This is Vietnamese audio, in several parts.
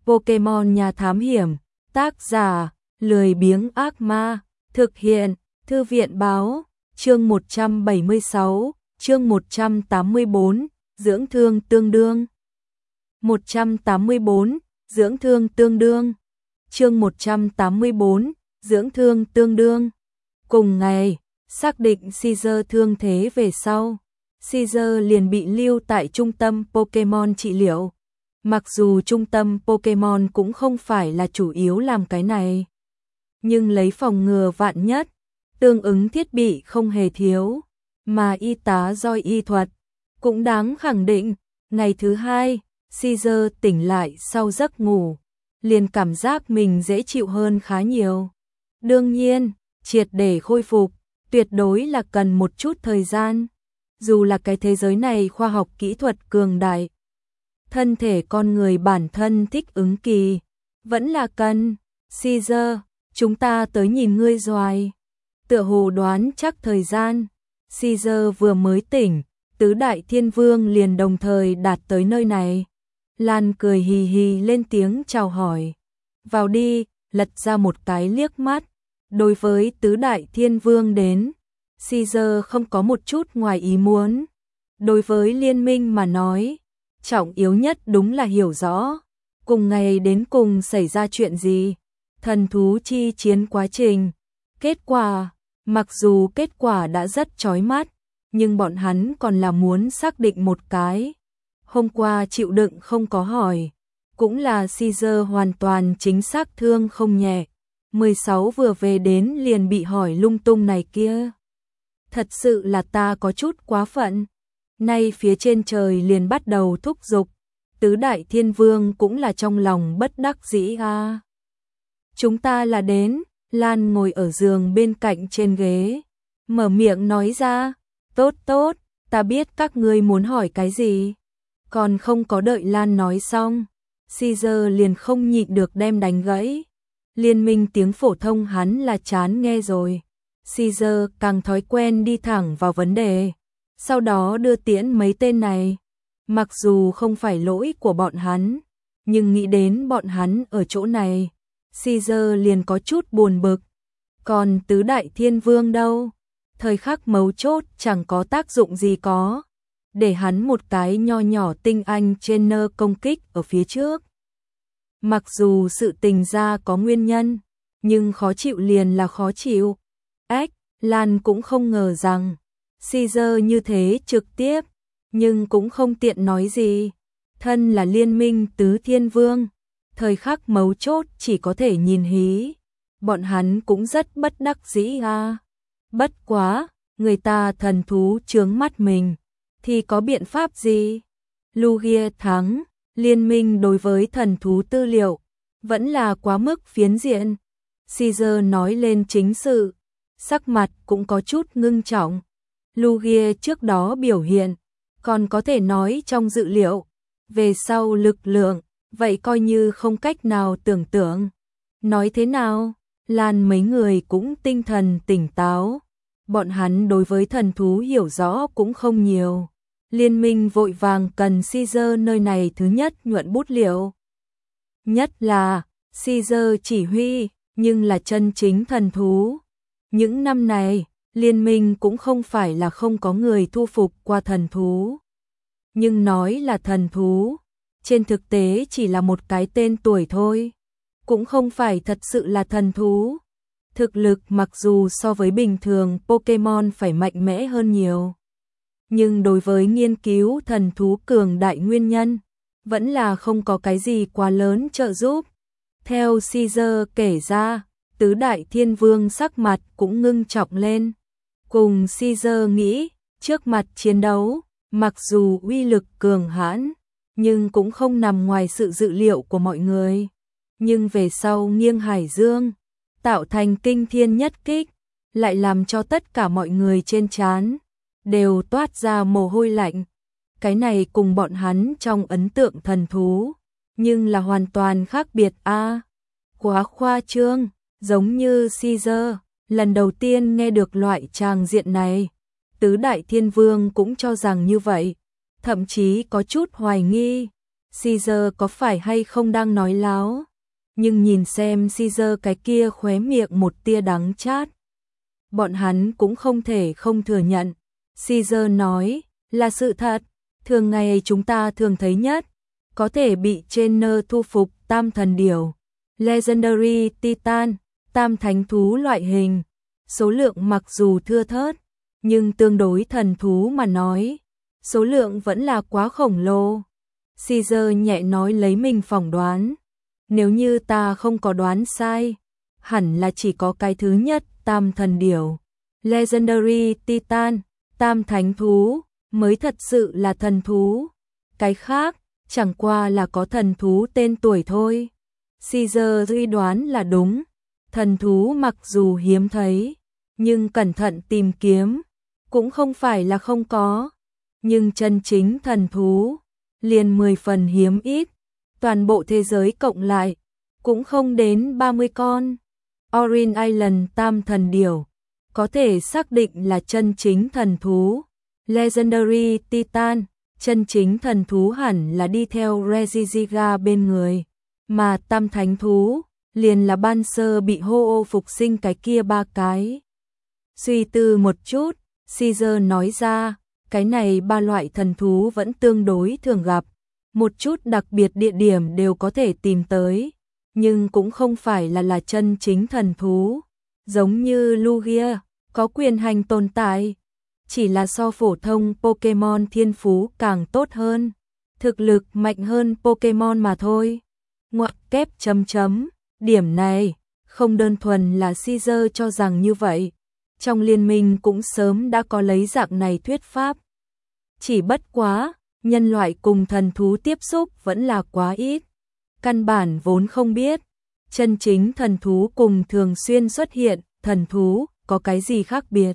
Pokemon Nhà Thám Hiểm, tác giả, lười biếng ác ma, thực hiện, Thư viện báo, chương 176, chương 184, dưỡng thương tương đương. 184, dưỡng thương tương đương. Chương 184, dưỡng thương tương đương. Cùng ngày, xác định Caesar thương thế về sau, Caesar liền bị lưu tại trung tâm Pokemon trị liệu. Mặc dù trung tâm Pokemon cũng không phải là chủ yếu làm cái này, nhưng lấy phòng ngừa vạn nhất, tương ứng thiết bị không hề thiếu, mà y tá giỏi y thuật cũng đáng khẳng định. Ngày thứ hai, Caesar tỉnh lại sau giấc ngủ, liền cảm giác mình dễ chịu hơn khá nhiều. Đương nhiên, triệt để khôi phục, tuyệt đối là cần một chút thời gian. Dù là cái thế giới này khoa học kỹ thuật cường đại, thân thể con người bản thân thích ứng kỳ, vẫn là cần. Caesar, chúng ta tới nhìn ngươi doài. Tựa hồ đoán chắc thời gian, Caesar vừa mới tỉnh, tứ đại thiên vương liền đồng thời đạt tới nơi này. Lan cười hì hì lên tiếng chào hỏi. Vào đi, lật ra một cái liếc mắt. Đối với tứ đại thiên vương đến, Caesar không có một chút ngoài ý muốn. Đối với liên minh mà nói, trọng yếu nhất đúng là hiểu rõ cùng ngày đến cùng xảy ra chuyện gì, thần thú chi chiến quá trình, kết quả. Mặc dù kết quả đã rất chói mắt, nhưng bọn hắn còn là muốn xác định một cái. Hôm qua chịu đựng không có hỏi, cũng là Caesar hoàn toàn chính xác thương không nhẹ. 16 vừa về đến liền bị hỏi lung tung này kia. Thật sự là ta có chút quá phận. Nay phía trên trời liền bắt đầu thúc giục, tứ đại thiên vương cũng là trong lòng bất đắc dĩ a. Chúng ta là đến. Lan ngồi ở giường bên cạnh trên ghế, mở miệng nói ra, tốt tốt, ta biết các ngươi muốn hỏi cái gì. Còn không có đợi Lan nói xong, Caesar liền không nhịn được đem đánh gãy. Liên minh tiếng phổ thông hắn là chán nghe rồi. Caesar càng thói quen đi thẳng vào vấn đề, sau đó đưa tiễn mấy tên này. Mặc dù không phải lỗi của bọn hắn, nhưng nghĩ đến bọn hắn ở chỗ này, Caesar liền có chút buồn bực. Còn tứ đại thiên vương đâu? Thời khắc mấu chốt chẳng có tác dụng gì có. Để hắn một cái nho nhỏ tinh anh trainer công kích ở phía trước. Mặc dù sự tình ra có nguyên nhân, nhưng khó chịu liền là khó chịu. Lan cũng không ngờ rằng Caesar như thế trực tiếp, nhưng cũng không tiện nói gì. Thân là liên minh tứ thiên vương, thời khắc mấu chốt chỉ có thể nhìn hí. Bọn hắn cũng rất bất đắc dĩ a. Bất quá, người ta thần thú chướng mắt mình, thì có biện pháp gì? Lugia thắng, liên minh đối với thần thú tư liệu, vẫn là quá mức phiến diện. Caesar nói lên chính sự, sắc mặt cũng có chút ngưng trọng. Lugia trước đó biểu hiện, còn có thể nói trong dự liệu, về sau lực lượng, vậy coi như không cách nào tưởng tượng. Nói thế nào, Lan mấy người cũng tinh thần tỉnh táo. Bọn hắn đối với thần thú hiểu rõ cũng không nhiều. Liên minh vội vàng cần Caesar nơi này thứ nhất nhuận bút liệu. Nhất là, Caesar chỉ huy, nhưng là chân chính thần thú. Những năm này, liên minh cũng không phải là không có người thu phục qua thần thú. Nhưng nói là thần thú, trên thực tế chỉ là một cái tên tuổi thôi, cũng không phải thật sự là thần thú. Thực lực mặc dù so với bình thường Pokemon phải mạnh mẽ hơn nhiều, nhưng đối với nghiên cứu thần thú cường đại nguyên nhân, vẫn là không có cái gì quá lớn trợ giúp. Theo Caesar kể ra, tứ đại thiên vương sắc mặt cũng ngưng trọng lên. Cùng Caesar nghĩ, trước mặt chiến đấu, mặc dù uy lực cường hãn, nhưng cũng không nằm ngoài sự dự liệu của mọi người. Nhưng về sau nghiêng hải dương, tạo thành kinh thiên nhất kích, lại làm cho tất cả mọi người trên trán đều toát ra mồ hôi lạnh. Cái này cùng bọn hắn trong ấn tượng thần thú, nhưng là hoàn toàn khác biệt a. Quá khoa trương, giống như Caesar, lần đầu tiên nghe được loại tràng diện này. Tứ đại thiên vương cũng cho rằng như vậy, thậm chí có chút hoài nghi. Caesar có phải hay không đang nói láo? Nhưng nhìn xem Caesar cái kia khóe miệng một tia đắng chát. Bọn hắn cũng không thể không thừa nhận. Caesar nói, là sự thật, thường ngày chúng ta thường thấy nhất, có thể bị trainer thu phục tam thần điểu, Legendary Titan, tam thánh thú loại hình. Số lượng mặc dù thưa thớt, nhưng tương đối thần thú mà nói, số lượng vẫn là quá khổng lồ. Caesar nhẹ nói lấy mình phỏng đoán. Nếu như ta không có đoán sai, hẳn là chỉ có cái thứ nhất, tam thần điểu, Legendary Titan, tam thánh thú, mới thật sự là thần thú. Cái khác, chẳng qua là có thần thú tên tuổi thôi. Caesar suy đoán là đúng. Thần thú mặc dù hiếm thấy, nhưng cẩn thận tìm kiếm, cũng không phải là không có. Nhưng chân chính thần thú, liền 10 phần hiếm ít. Toàn bộ thế giới cộng lại, cũng không đến 30 con. Orin Island tam thần điểu, có thể xác định là chân chính thần thú. Legendary Titan, chân chính thần thú hẳn là đi theo Regigiga bên người. Mà tam thánh thú, liền là ban sơ bị hô phục sinh cái kia ba cái. Suy tư một chút, Caesar nói ra, cái này ba loại thần thú vẫn tương đối thường gặp. Một chút đặc biệt địa điểm đều có thể tìm tới, nhưng cũng không phải là chân chính thần thú. Giống như Lugia, có quyền hành tồn tại, chỉ là so phổ thông Pokemon thiên phú càng tốt hơn, thực lực mạnh hơn Pokemon mà thôi. Ngoặc kép chấm chấm, điểm này, không đơn thuần là Caesar cho rằng như vậy. Trong liên minh cũng sớm đã có lấy dạng này thuyết pháp. Chỉ bất quá, nhân loại cùng thần thú tiếp xúc vẫn là quá ít. Căn bản vốn không biết, chân chính thần thú cùng thường xuyên xuất hiện, thần thú, có cái gì khác biệt.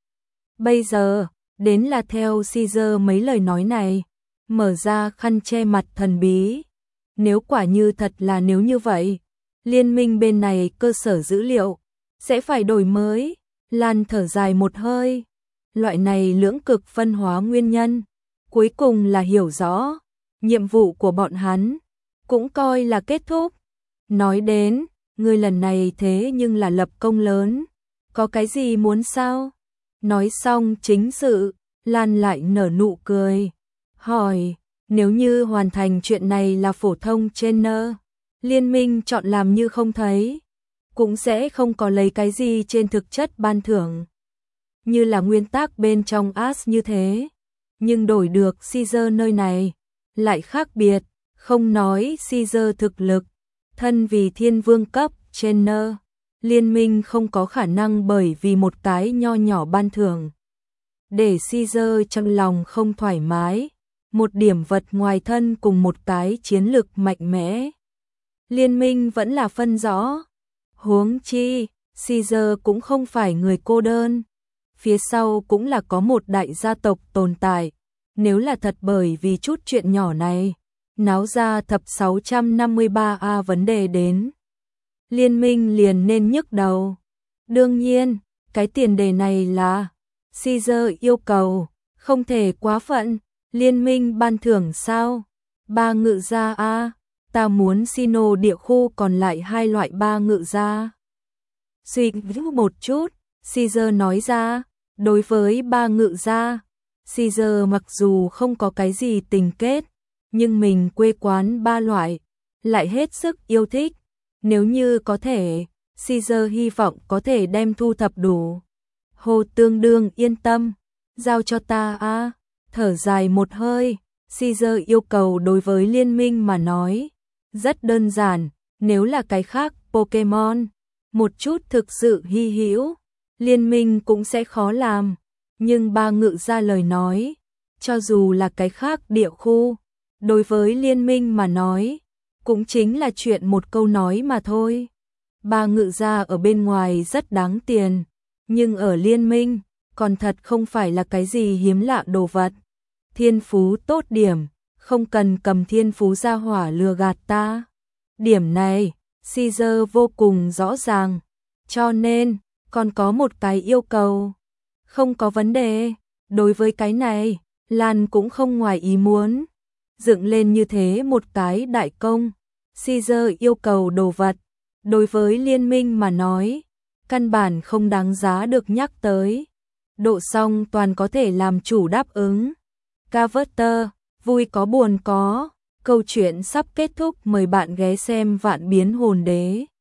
Bây giờ, đến là theo Caesar mấy lời nói này, mở ra khăn che mặt thần bí. Nếu quả như thật là nếu như vậy, liên minh bên này cơ sở dữ liệu, sẽ phải đổi mới. Lan thở dài một hơi. Loại này lưỡng cực phân hóa nguyên nhân, cuối cùng là hiểu rõ, nhiệm vụ của bọn hắn, cũng coi là kết thúc. Nói đến, người lần này thế nhưng là lập công lớn, có cái gì muốn sao? Nói xong chính sự, Lan lại nở nụ cười, hỏi, nếu như hoàn thành chuyện này là phổ thông trainer, liên minh chọn làm như không thấy, cũng sẽ không có lấy cái gì trên thực chất ban thưởng. Như là nguyên tắc bên trong As như thế, nhưng đổi được Caesar nơi này, lại khác biệt, không nói Caesar thực lực, thân vì thiên vương cấp trainer, liên minh không có khả năng bởi vì một cái nho nhỏ ban thưởng. Để Caesar trong lòng không thoải mái, một điểm vật ngoài thân cùng một cái chiến lực mạnh mẽ. Liên minh vẫn là phân rõ. Huống chi, Caesar cũng không phải người cô đơn. Phía sau cũng là có một đại gia tộc tồn tại. Nếu là thật bởi vì chút chuyện nhỏ này, náo ra thập 653A vấn đề đến, liên minh liền nên nhức đầu. Đương nhiên, cái tiền đề này là Caesar yêu cầu, không thể quá phận. Liên minh ban thưởng sao? Ba ngự gia a, ta muốn Sino địa khu còn lại hai loại ba ngự gia. Suy nghĩ một chút, Caesar nói ra, đối với ba ngự gia, Caesar mặc dù không có cái gì tình kết, nhưng mình quê quán ba loại, lại hết sức yêu thích. Nếu như có thể, Caesar hy vọng có thể đem thu thập đủ. Hồ tương đương yên tâm, giao cho ta a. Thở dài một hơi, Caesar yêu cầu đối với liên minh mà nói, rất đơn giản, nếu là cái khác Pokemon, một chút thực sự hy hữu, liên minh cũng sẽ khó làm, nhưng ba ngự ra lời nói, cho dù là cái khác địa khu, đối với liên minh mà nói, cũng chính là chuyện một câu nói mà thôi. Ba ngự ra ở bên ngoài rất đáng tiền, nhưng ở liên minh, còn thật không phải là cái gì hiếm lạ đồ vật. Thiên phú tốt điểm, không cần cầm thiên phú ra hỏa lừa gạt ta. Điểm này, Caesar vô cùng rõ ràng, cho nên, còn có một cái yêu cầu. Không có vấn đề, đối với cái này, Lan cũng không ngoài ý muốn. dựng lên như thế một cái đại công. Caesar yêu cầu đồ vật, đối với liên minh mà nói, căn bản không đáng giá được nhắc tới. Độ xong toàn có thể làm chủ đáp ứng. Carver, vui có buồn có, câu chuyện sắp kết thúc, mời bạn ghé xem Vạn Biến Hồn Đế.